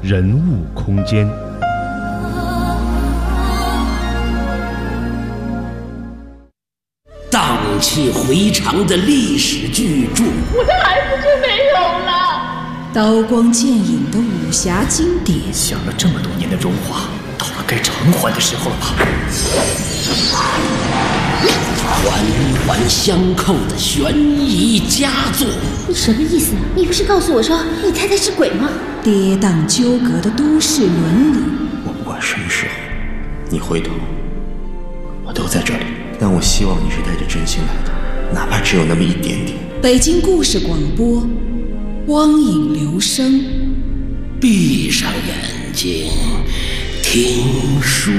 人物空间。 荡气回肠的历史巨著， 我的孩子就没有了。 刀光剑影的武侠经典， 想了这么多年的荣华，到了该偿还的时候了吧？ 环环相扣的悬疑佳作。 你什么意思？你不是告诉我说你太太是鬼吗？ 跌宕纠葛的都市伦理。 我不管什么时候你回头，我都在这里。但我希望你是带着真心来的，哪怕只有那么一点点。 北京故事广播，光影留声。 闭上眼睛，听书。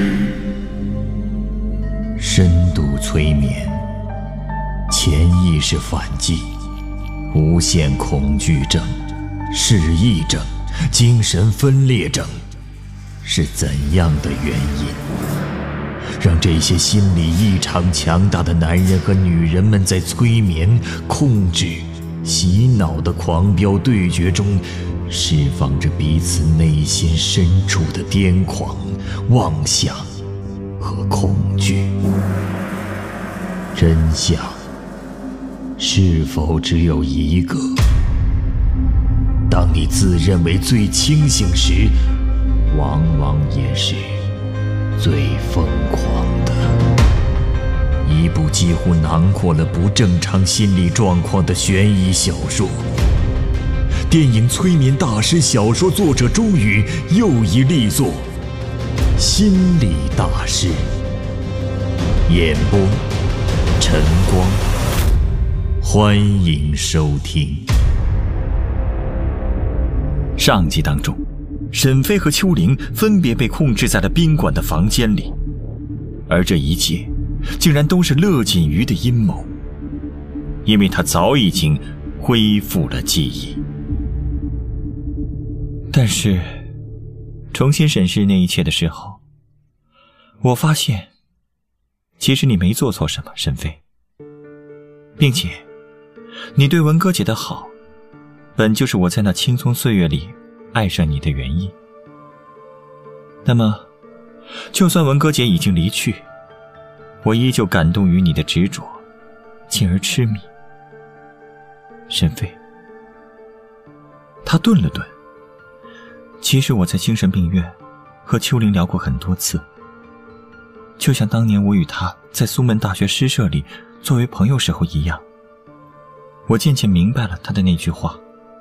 深度催眠，潜意识反击，无限恐惧症、失忆症、精神分裂症，是怎样的原因？让这些心理异常强大的男人和女人们在催眠、控制、洗脑的狂飙对决中，释放着彼此内心深处的癫狂、妄想和恐惧。真相是否只有一个？当你自认为最清醒时，往往也是最疯狂的。一部几乎囊括了不正常心理状况的悬疑小说。电影催眠大师小说作者周宇又一力作《心理大师》，演播晨光，欢迎收听。上集当中，沈飞和秋玲分别被控制在了宾馆的房间里，而这一切竟然都是乐锦瑜的阴谋，因为他早已经恢复了记忆。但是重新审视那一切的时候，我发现其实你没做错什么，沈飞，并且你对文哥姐的好本就是我在那青葱岁月里爱上你的原因。那么就算文哥姐已经离去，我依旧感动于你的执着，进而痴迷。沈飞，他顿了顿，其实我在精神病院和秋玲聊过很多次，就像当年我与她在苏门大学诗社里作为朋友时候一样。我渐渐明白了她的那句话，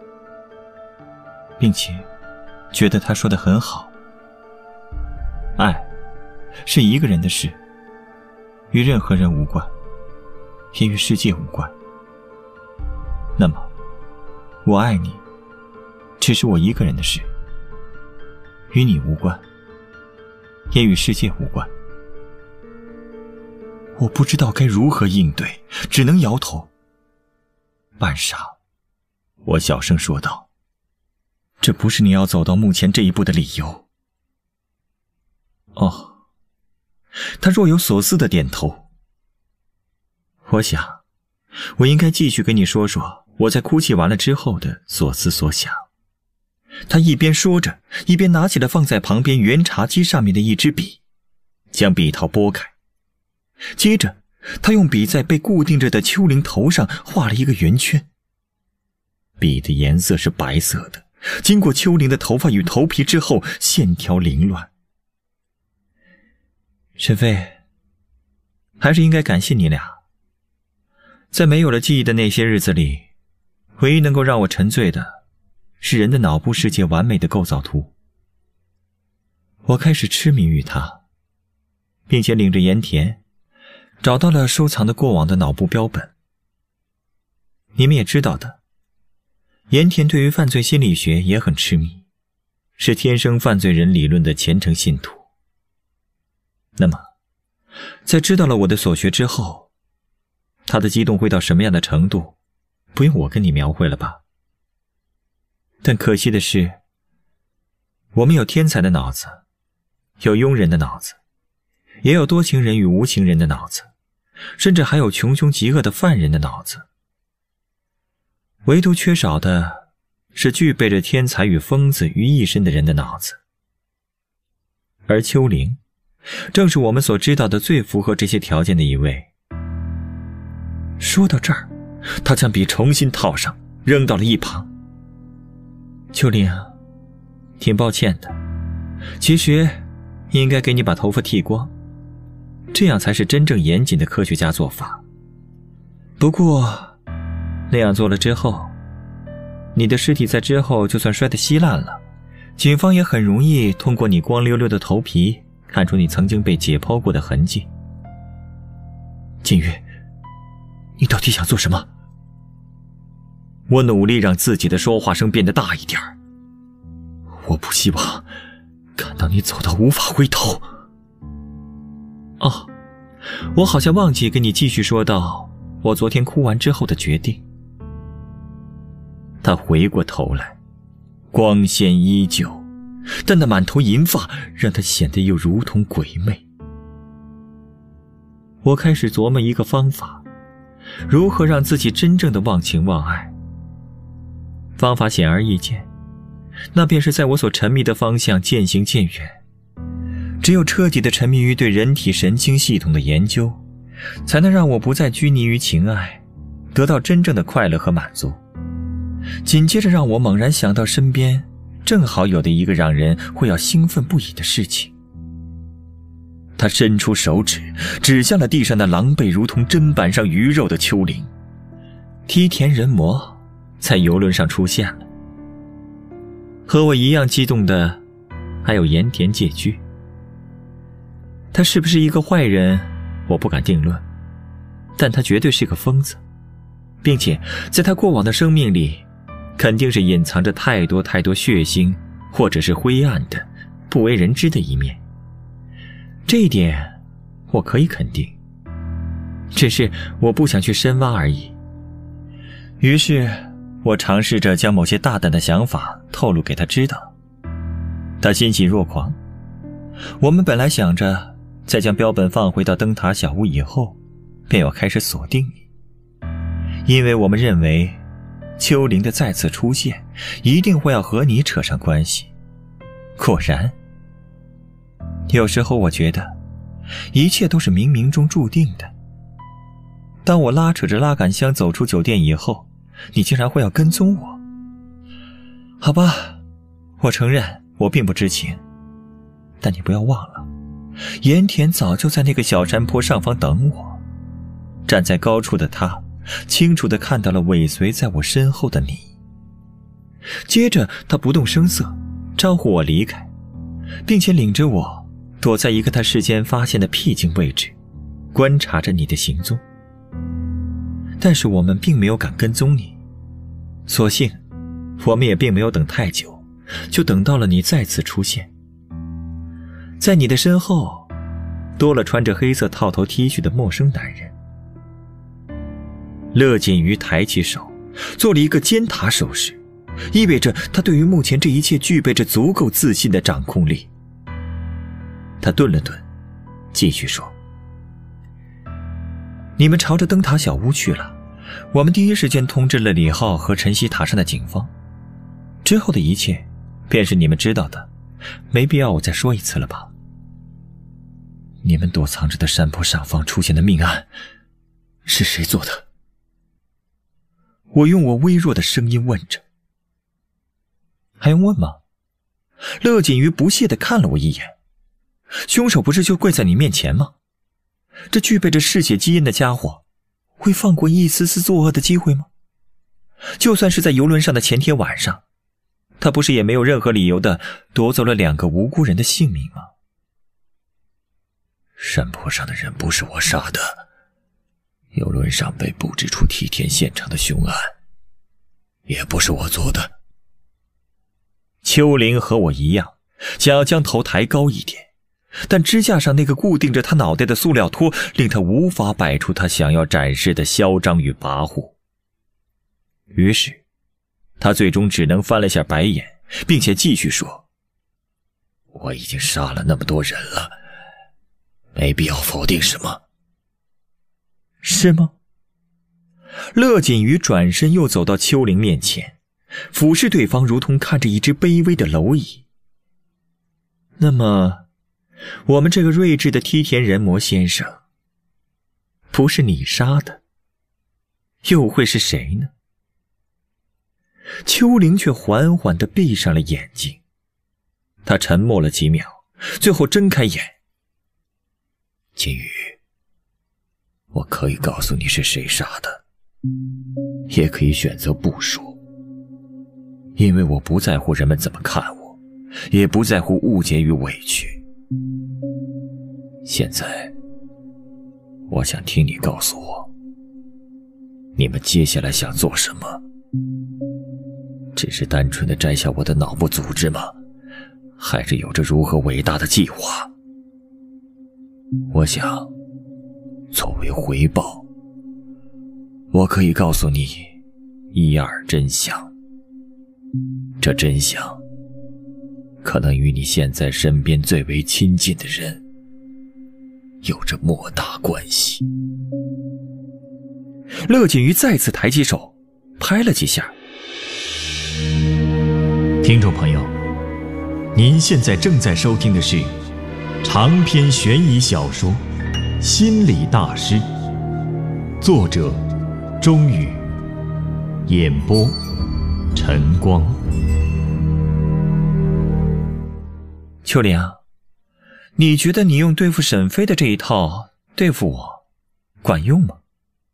并且觉得她说得很好。爱是一个人的事，与任何人无关，也与世界无关。那么我爱你只是我一个人的事，与你无关，也与世界无关。我不知道该如何应对，只能摇头。半晌，我小声说道，这不是你要走到目前这一步的理由。哦，他若有所思地点头。我想我应该继续跟你说说我在哭泣完了之后的所思所想。他一边说着，一边拿起了放在旁边圆茶几上面的一支笔，将笔套拨开。接着他用笔在被固定着的秋玲头上画了一个圆圈。笔的颜色是白色的，经过秋玲的头发与头皮之后，线条凌乱。沈飞，还是应该感谢你俩。在没有了记忆的那些日子里，唯一能够让我沉醉的是人的脑部世界完美的构造图。我开始痴迷于它，并且领着盐田找到了收藏的过往的脑部标本。你们也知道的，盐田对于犯罪心理学也很痴迷，是天生犯罪人理论的虔诚信徒。那么在知道了我的所学之后，他的激动会到什么样的程度，不用我跟你描绘了吧。但可惜的是，我们有天才的脑子，有庸人的脑子，也有多情人与无情人的脑子，甚至还有穷凶极恶的犯人的脑子，唯独缺少的是具备着天才与疯子于一身的人的脑子。而丘陵正是我们所知道的最符合这些条件的一位。说到这儿，他将笔重新套上，扔到了一旁。丘陵，挺抱歉的，其实应该给你把头发剃光，这样才是真正严谨的科学家做法。不过那样做了之后，你的尸体在之后就算摔得稀烂了，警方也很容易通过你光溜溜的头皮看出你曾经被解剖过的痕迹。金玉，你到底想做什么？我努力让自己的说话声变得大一点。我不希望看到你走到无法回头。哦，我好像忘记跟你继续说到我昨天哭完之后的决定。他回过头来，光鲜依旧，但那满头银发让他显得又如同鬼魅。我开始琢磨一个方法，如何让自己真正的忘情忘爱。方法显而易见，那便是在我所沉迷的方向渐行渐远。只有彻底的沉迷于对人体神经系统的研究，才能让我不再拘泥于情爱，得到真正的快乐和满足。紧接着让我猛然想到身边正好有的一个让人会要兴奋不已的事情。他伸出手指指向了地上那狼狈如同砧板上鱼肉的丘陵。梯田人魔在游轮上出现了。和我一样激动的还有盐田介居。他是不是一个坏人我不敢定论，但他绝对是个疯子，并且在他过往的生命里肯定是隐藏着太多太多血腥或者是灰暗的不为人知的一面。这一点我可以肯定，只是我不想去深挖而已。于是我尝试着将某些大胆的想法透露给他知道。他欣喜若狂。我们本来想着在将标本放回到灯塔小屋以后便要开始锁定你，因为我们认为丘陵的再次出现一定会要和你扯上关系。果然，有时候我觉得一切都是冥冥中注定的。当我拉扯着拉杆箱走出酒店以后，你竟然会要跟踪我。好吧，我承认我并不知情，但你不要忘了，盐田早就在那个小山坡上方等我。站在高处的他清楚地看到了尾随在我身后的你。接着他不动声色招呼我离开，并且领着我躲在一个他事先发现的僻静位置，观察着你的行踪。但是我们并没有敢跟踪你，所幸我们也并没有等太久，就等到了你再次出现。在你的身后多了穿着黑色套头 T 恤的陌生男人。乐锦瑜抬起手做了一个尖塔手势，意味着他对于目前这一切具备着足够自信的掌控力。他顿了顿，继续说：你们朝着灯塔小屋去了，我们第一时间通知了李浩和晨曦塔上的警方，之后的一切便是你们知道的，没必要我再说一次了吧。你们躲藏着的山坡上方出现的命案是谁做的？我用我微弱的声音问着。还用问吗？乐锦瑜不屑地看了我一眼。凶手不是就跪在你面前吗？这具备着嗜血基因的家伙会放过一丝丝作恶的机会吗？就算是在游轮上的前天晚上，他不是也没有任何理由的夺走了2个无辜人的性命吗？山坡上的人不是我杀的，游轮上被布置出梯田现场的凶案也不是我做的。丘陵和我一样想要将头抬高一点，但支架上那个固定着他脑袋的塑料托令他无法摆出他想要展示的嚣张与跋扈。于是他最终只能翻了下白眼，并且继续说：我已经杀了那么多人了，没必要否定什么。是吗？乐锦瑜转身又走到丘陵面前， 俯视对方如同看着一只卑微的蝼蚁。那么，我们这个睿智的梯田人魔先生，不是你杀的，又会是谁呢？秋灵却缓缓地闭上了眼睛，他沉默了几秒，最后睁开眼。金羽，我可以告诉你是谁杀的，也可以选择不说，因为我不在乎人们怎么看我，也不在乎误解与委屈。现在，我想听你告诉我，你们接下来想做什么？只是单纯的摘下我的脑部组织吗？还是有着如何伟大的计划？我想，作为回报，我可以告诉你一二真相。这真相，可能与你现在身边最为亲近的人有着莫大关系。乐锦瑜再次抬起手，拍了几下。 听众朋友，您现在正在收听的是长篇悬疑小说《心理大师》，作者钟宇，演播晨光。 秋玲，你觉得你用对付沈飞的这一套对付我管用吗？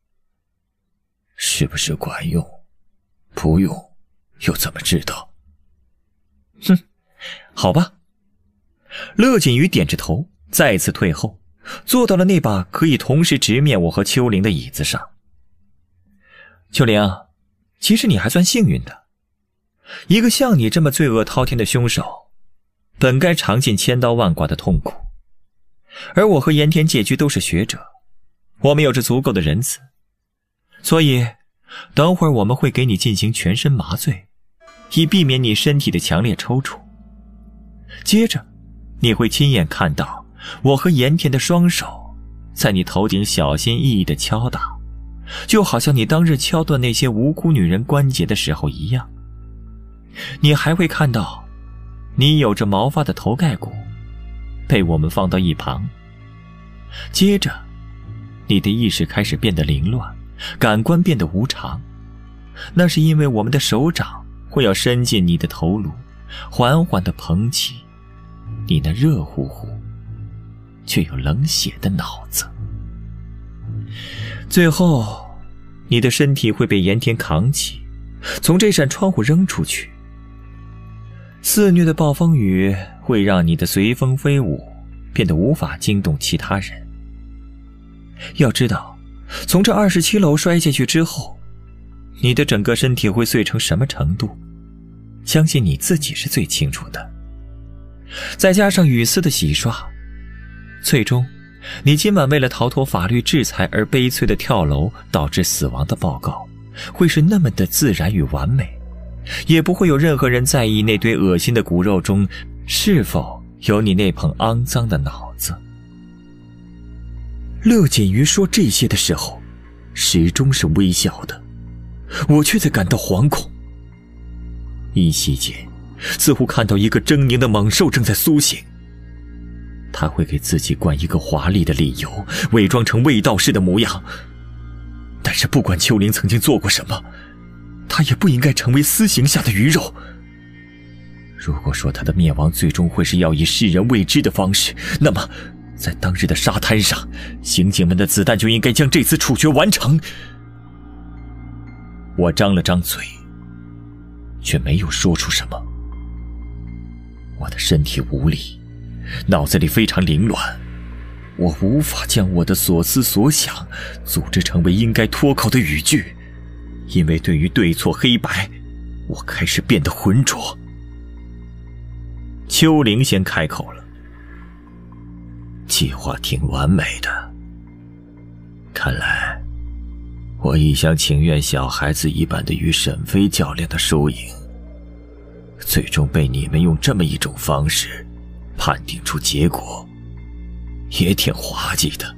是不是管用？不用又怎么知道？ 哼，好吧。乐锦瑜点着头，再次退后，坐到了那把可以同时直面我和秋玲的椅子上。秋玲，其实你还算幸运的，一个像你这么罪恶滔天的凶手，本该尝尽千刀万剐的痛苦，而我和盐田介居都是学者，我们有着足够的仁慈，所以等会儿我们会给你进行全身麻醉，以避免你身体的强烈抽搐。接着你会亲眼看到我和盐田的双手在你头顶小心翼翼地敲打，就好像你当日敲断那些无辜女人关节的时候一样。你还会看到你有着毛发的头盖骨被我们放到一旁。接着你的意识开始变得凌乱，感官变得无常，那是因为我们的手掌会要伸进你的头颅，缓缓地捧起你那热乎乎却又冷血的脑子。最后你的身体会被盐田扛起，从这扇窗户扔出去。肆虐的暴风雨会让你的随风飞舞变得无法惊动其他人。要知道，从这27楼摔下去之后，你的整个身体会碎成什么程度，相信你自己是最清楚的。再加上雨丝的洗刷，最终你今晚为了逃脱法律制裁而悲催的跳楼导致死亡的报告会是那么的自然与完美，也不会有任何人在意那堆恶心的骨肉中是否有你那捧肮脏的脑子。乐锦瑜说这些的时候始终是微笑的，我却在感到惶恐。依稀间似乎看到一个狰狞的猛兽正在苏醒，他会给自己灌一个华丽的理由，伪装成卫道士的模样。但是不管秋玲曾经做过什么，他也不应该成为私刑下的鱼肉。如果说他的灭亡最终会是要以世人未知的方式，那么在当日的沙滩上，刑警们的子弹就应该将这次处决完成。我张了张嘴，却没有说出什么。我的身体无力，脑子里非常凌乱，我无法将我的所思所想组织成为应该脱口的语句，因为对于对错黑白，我开始变得浑浊。秋玲先开口了：计划挺完美的，看来我一厢情愿小孩子一般的与沈飞较量的输赢，最终被你们用这么一种方式判定出结果，也挺滑稽的。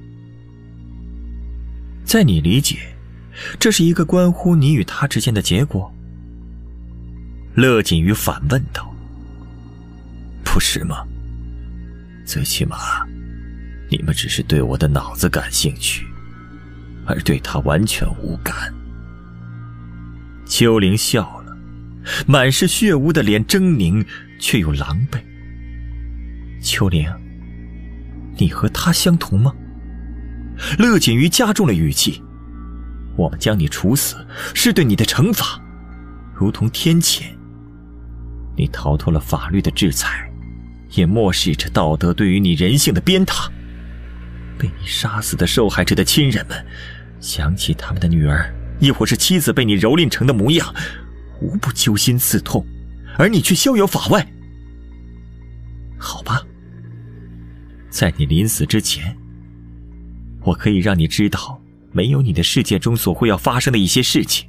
在你理解，这是一个关乎你与他之间的结果？ 乐锦瑜反问道：“不是吗？最起码你们只是对我的脑子感兴趣，而对他完全无感。”秋玲笑了，满是血污的脸狰狞却又狼狈。秋玲，你和他相同吗？乐锦瑜加重了语气：“我们将你处死，是对你的惩罚，如同天谴。你逃脱了法律的制裁，也漠视着道德对于你人性的鞭挞。被你杀死的受害者的亲人们，想起他们的女儿亦或是妻子被你蹂躏成的模样，无不揪心刺痛，而你却逍遥法外。好吧，在你临死之前，我可以让你知道没有你的世界中所会要发生的一些事情。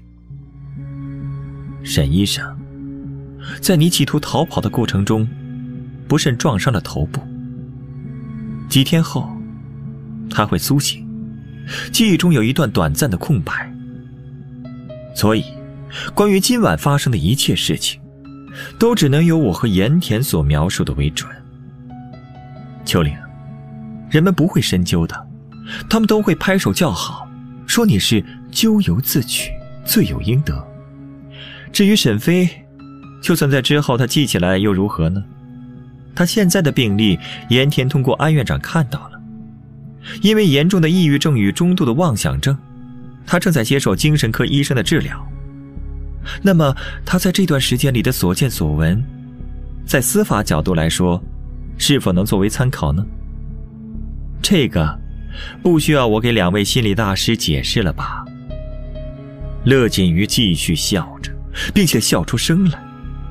沈医生，在你企图逃跑的过程中，不慎撞伤了头部。几天后，他会苏醒，记忆中有一段短暂的空白。所以，关于今晚发生的一切事情，都只能由我和盐田所描述的为准。秋玲，人们不会深究的，他们都会拍手叫好，说你是咎由自取，罪有应得。至于沈飞，就算在之后他记起来又如何呢？他现在的病历，盐田通过安院长看到了，因为严重的抑郁症与中度的妄想症，他正在接受精神科医生的治疗。那么他在这段时间里的所见所闻，在司法角度来说，是否能作为参考呢？这个不需要我给两位心理大师解释了吧？乐锦瑜继续笑着，并且笑出声来。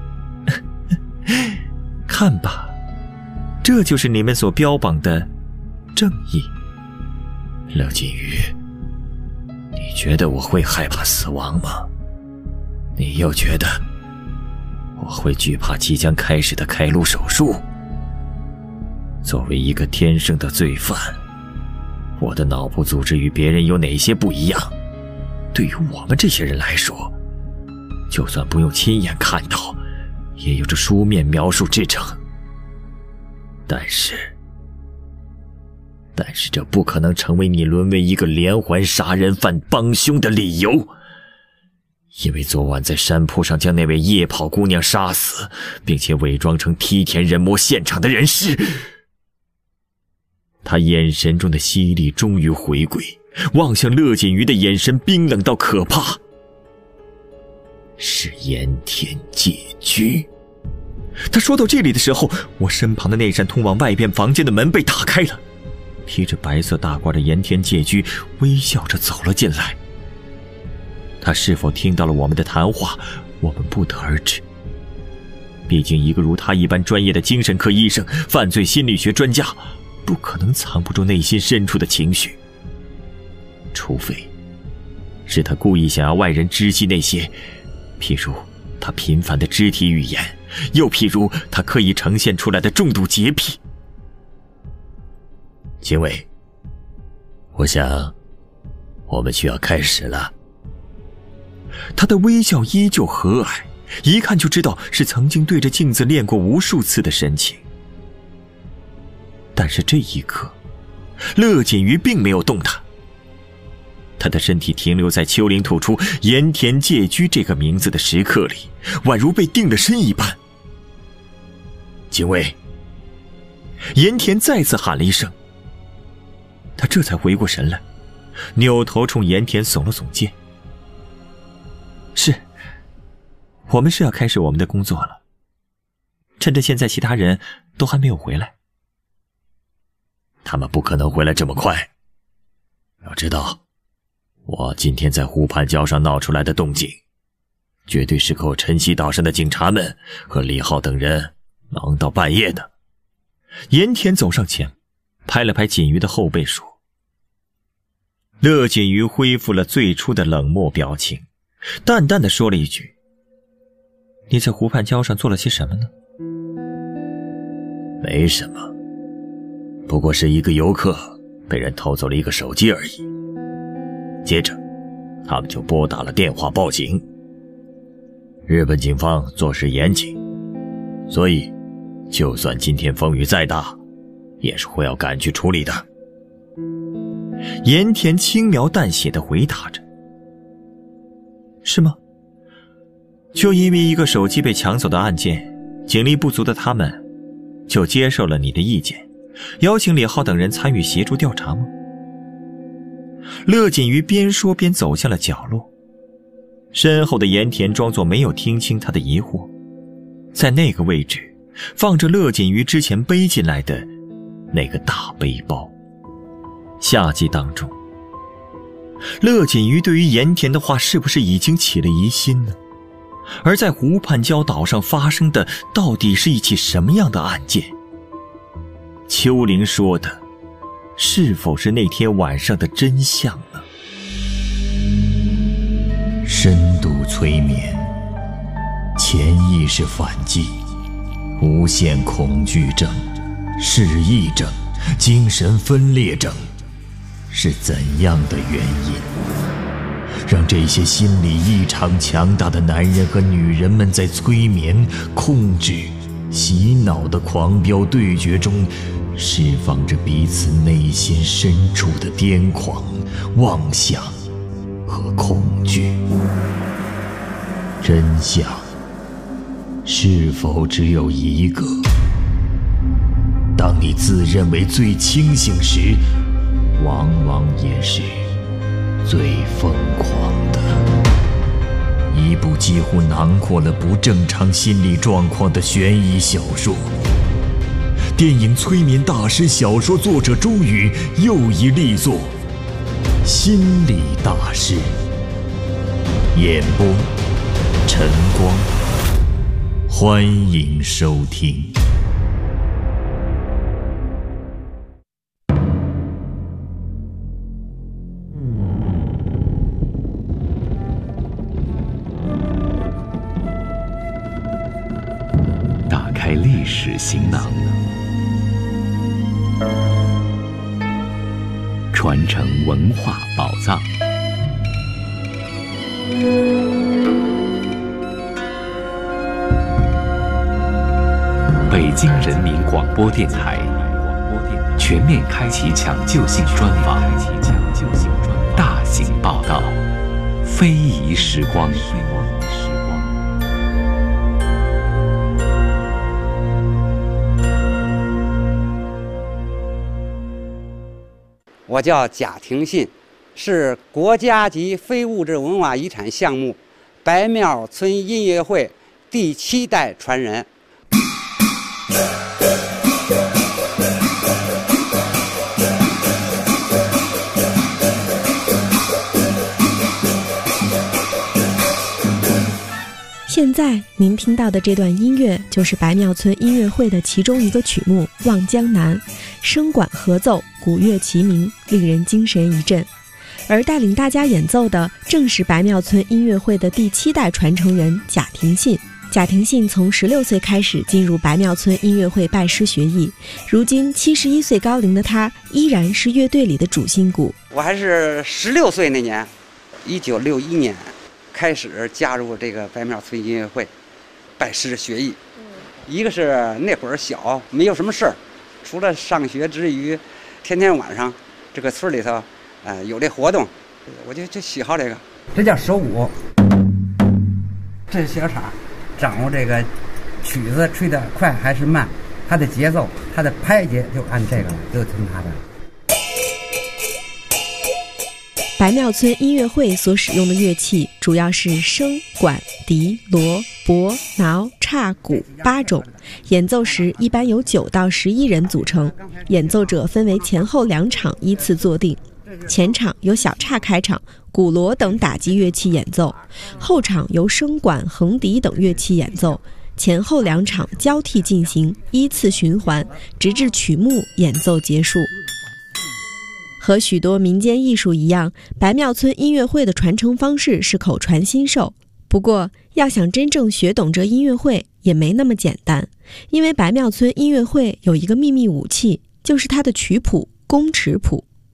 看吧，这就是你们所标榜的正义。乐锦瑜，你觉得我会害怕死亡吗？你又觉得我会惧怕即将开始的开颅手术？作为一个天生的罪犯，我的脑部组织与别人有哪些不一样？对于我们这些人来说，就算不用亲眼看到，也有着书面描述支撑。但是这不可能成为你沦为一个连环杀人犯帮凶的理由。因为昨晚在山坡上将那位夜跑姑娘杀死，并且伪装成梯田人魔现场的人是……他眼神中的犀利终于回归，望向乐锦瑜的眼神冰冷到可怕。是盐田借居。他说到这里的时候，我身旁的那扇通往外边房间的门被打开了，披着白色大褂的盐田借居微笑着走了进来。他是否听到了我们的谈话，我们不得而知。毕竟一个如他一般专业的精神科医生，犯罪心理学专家，不可能藏不住内心深处的情绪。除非是他故意想要外人知悉那些，譬如他频繁的肢体语言，又譬如他刻意呈现出来的重度洁癖。警卫，我想我们需要开始了。他的微笑依旧和蔼，一看就知道是曾经对着镜子练过无数次的神情。但是这一刻，乐锦瑜并没有动弹，他的身体停留在秋玲吐出盐田借居这个名字的时刻里，宛如被定了身一般。警卫，盐田再次喊了一声，他这才回过神来，扭头冲盐田耸了耸肩。是，我们是要开始我们的工作了，趁着现在其他人都还没有回来。他们不可能回来这么快。要知道，我今天在湖畔礁上闹出来的动静，绝对是够晨曦岛上的警察们和李浩等人忙到半夜的。盐田走上前，拍了拍锦瑜的后背说。乐锦瑜恢复了最初的冷漠表情，淡淡的说了一句：你在湖畔礁上做了些什么呢？没什么，不过是一个游客被人偷走了一个手机而已。接着他们就拨打了电话报警， 日本警方做事严谨，所以就算今天风雨再大，也是会要赶去处理的。 盐田轻描淡写地回答着。是吗？就因为一个手机被抢走的案件，警力不足的他们就接受了你的意见，邀请李浩等人参与协助调查吗？乐锦瑜边说边走向了角落，身后的盐田装作没有听清他的疑惑，在那个位置放着乐锦瑜之前背进来的那个大背包。夏季当中，乐锦瑜对于盐田的话是不是已经起了疑心呢？而在湖畔礁岛上发生的到底是一起什么样的案件？秋玲说的是否是那天晚上的真相呢？ 深度催眠，潜意识反击，无限恐惧症、失忆症、精神分裂症，是怎样的原因让这些心理异常强大的男人和女人们在催眠、控制、洗脑的狂飙对决中释放着彼此内心深处的癫狂、妄想和恐惧？真相是否只有一个？当你自认为最清醒时，往往也是最疯狂的。一部几乎囊括了不正常心理状况的悬疑小说。电影催眠大师小说作者终于又一力作，心理大师。演播陈光，欢迎收听。 打开历史行囊，传承文化宝藏。北京人民广播电台全面开启抢救性专访，大型报道，非遗时光。 我叫贾廷信，是国家级非物质文化遗产项目白庙村音乐会第7代传人。 现在您听到的这段音乐就是白庙村音乐会的其中一个曲目《望江南》，声管合奏，鼓乐齐鸣，令人精神一振。而带领大家演奏的正是白庙村音乐会的第7代传承人贾廷信。贾廷信从16岁开始进入白庙村音乐会拜师学艺，如今71岁高龄的他依然是乐队里的主心骨。 我还是16岁那年，1961年开始加入这个白庙村音乐会，拜师学艺。一个是那会儿小，没有什么事儿，除了上学之余，天天晚上这个村里头，有这活动，我就喜好这个。这叫手鼓，这是小叉，掌握这个曲子吹得快还是慢，它的节奏，它的拍节就按这个了，就听它的。 白庙村音乐会所使用的乐器主要是笙、管、笛、锣、钹、挠、叉、鼓8种，演奏时一般由9到11人组成，演奏者分为前后2场依次坐定。前场由小叉开场，鼓锣等打击乐器演奏，后场由笙管、横笛等乐器演奏，前后2场交替进行，依次循环，直至曲目演奏结束。和许多民间艺术一样，白庙村音乐会的传承方式是口传心授。不过，要想真正学懂这音乐会也没那么简单，因为白庙村音乐会有一个秘密武器，就是它的曲谱——宫尺谱。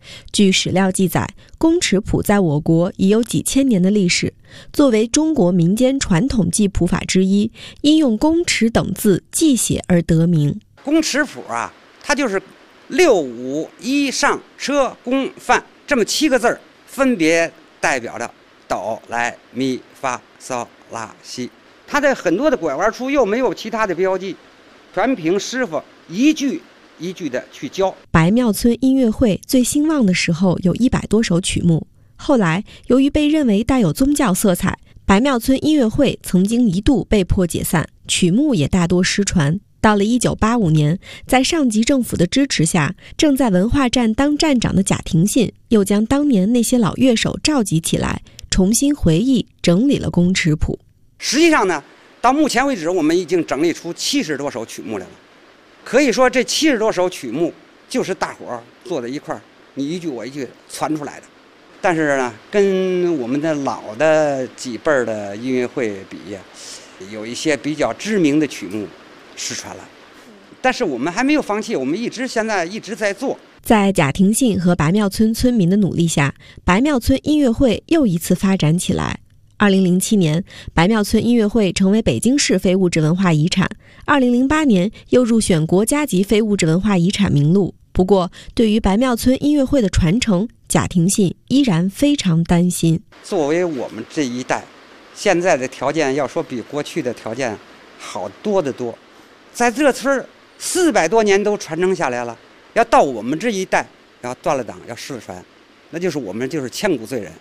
据史料记载，公尺谱在我国已有几千年的历史，作为中国民间传统记谱法之一，因用公尺等字记写而得名。 公尺谱啊，它就是6、5、1上车公范这么7个字儿，分别代表着哆来咪发嗦拉西。它的很多的拐弯处又没有其他的标记，全凭师傅一句一句的去教。 白庙村音乐会最兴旺的时候有100多首曲目，后来由于被认为带有宗教色彩，白庙村音乐会曾经一度被迫解散，曲目也大多失传。到了1985年，在上级政府的支持下，正在文化站当站长的贾廷信又将当年那些老乐手召集起来，重新回忆整理了公尺谱。 实际上呢，到目前为止，我们已经整理出70多首曲目来了。可以说，这70多首曲目就是大伙儿坐在一块儿，你一句我一句传出来的。但是呢，跟我们的老的几辈儿的音乐会比，有一些比较知名的曲目失传了。但是我们还没有放弃，我们现在一直在做。 在贾廷信和白庙村村民的努力下，白庙村音乐会又一次发展起来。2007年，白庙村音乐会成为北京市非物质文化遗产。2008年又入选国家级非物质文化遗产名录。不过，对于白庙村音乐会的传承，贾廷信依然非常担心。 作为我们这一代，现在的条件要说比过去的条件好多得多。在这村400多年都传承下来了，要到我们这一代要断了档，要失传，那就是我们就是千古罪人。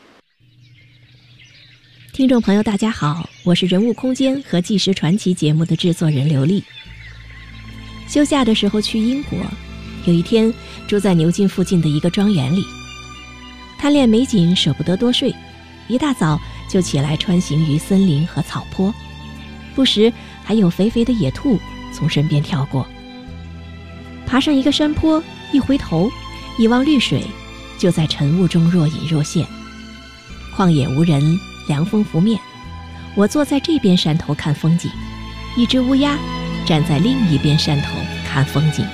听众朋友大家好，我是人物空间和纪实传奇节目的制作人刘丽。休假的时候去英国，有一天住在牛津附近的一个庄园里，贪恋美景舍不得多睡，一大早就起来穿行于森林和草坡，不时还有肥肥的野兔从身边跳过。爬上一个山坡，一回头一望绿水，就在晨雾中若隐若现。旷野无人，凉风拂面，我坐在这边山头看风景，一只乌鸦站在另一边山头看风景。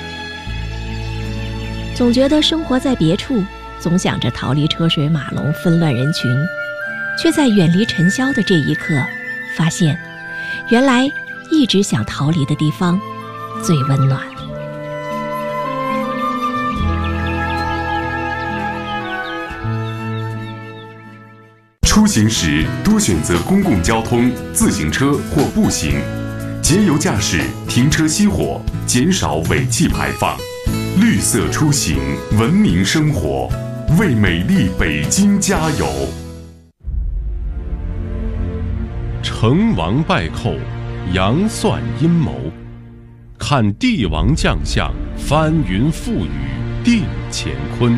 总觉得生活在别处，总想着逃离车水马龙纷乱人群，却在远离尘嚣的这一刻，发现原来一直想逃离的地方最温暖。 出行时多选择公共交通、自行车或步行，节油驾驶，停车熄火，减少尾气排放。绿色出行，文明生活，为美丽北京加油！成王败寇，杨算阴谋，看帝王将相，翻云覆雨，定乾坤。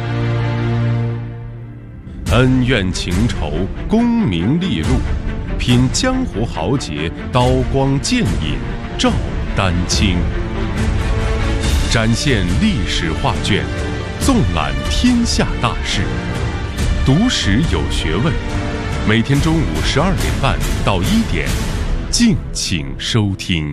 恩怨情仇，功名利禄，品江湖豪杰，刀光剑影，照丹青。展现历史画卷，纵览天下大事，读史有学问。每天中午12点半到1点，敬请收听。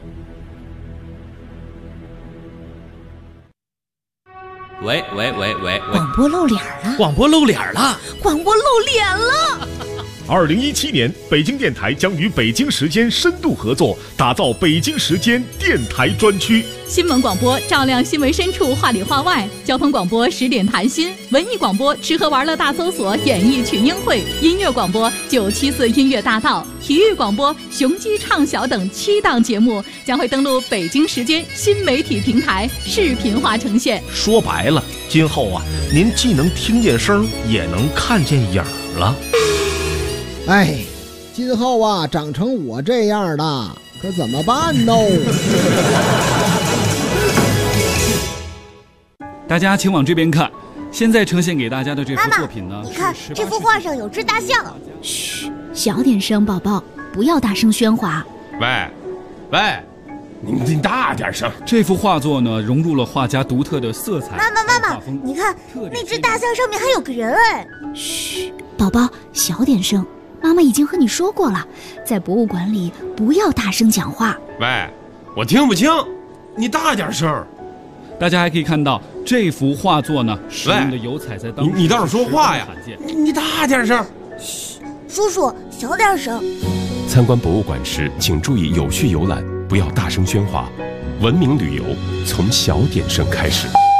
喂， 广播露脸了！ 广播露脸了！ 广播露脸了 ！2017年，北京电台将与北京时间深度合作，打造北京时间电台专区。 新闻广播照亮新闻深处，话里话外；交通广播10点谈心；文艺广播吃喝玩乐大搜索，演艺群英会；音乐广播974音乐大道；体育广播雄鸡唱晓等7档节目将会登陆北京时间新媒体平台，视频化呈现。 说白了，今后啊，您既能听见声，也能看见影儿了。 哎，今后啊，长成我这样的，可怎么办呢？ 大家请往这边看，现在呈现给大家的这幅作品呢， 你看这幅画上有只大象。 嘘，小点声，宝宝，不要大声喧哗。 喂，你大点声。 这幅画作呢，融入了画家独特的色彩。 妈妈，你看那只大象上面还有个人哎。 嘘，宝宝，小点声。妈妈已经和你说过了，在博物馆里不要大声讲话。 喂，我听不清，你大点声。 大家还可以看到这幅画作呢，使用的油彩在当时你倒是说话呀！你大点声。 叔叔，小点声。 参观博物馆时，请注意有序游览，不要大声喧哗。文明旅游从小点声开始。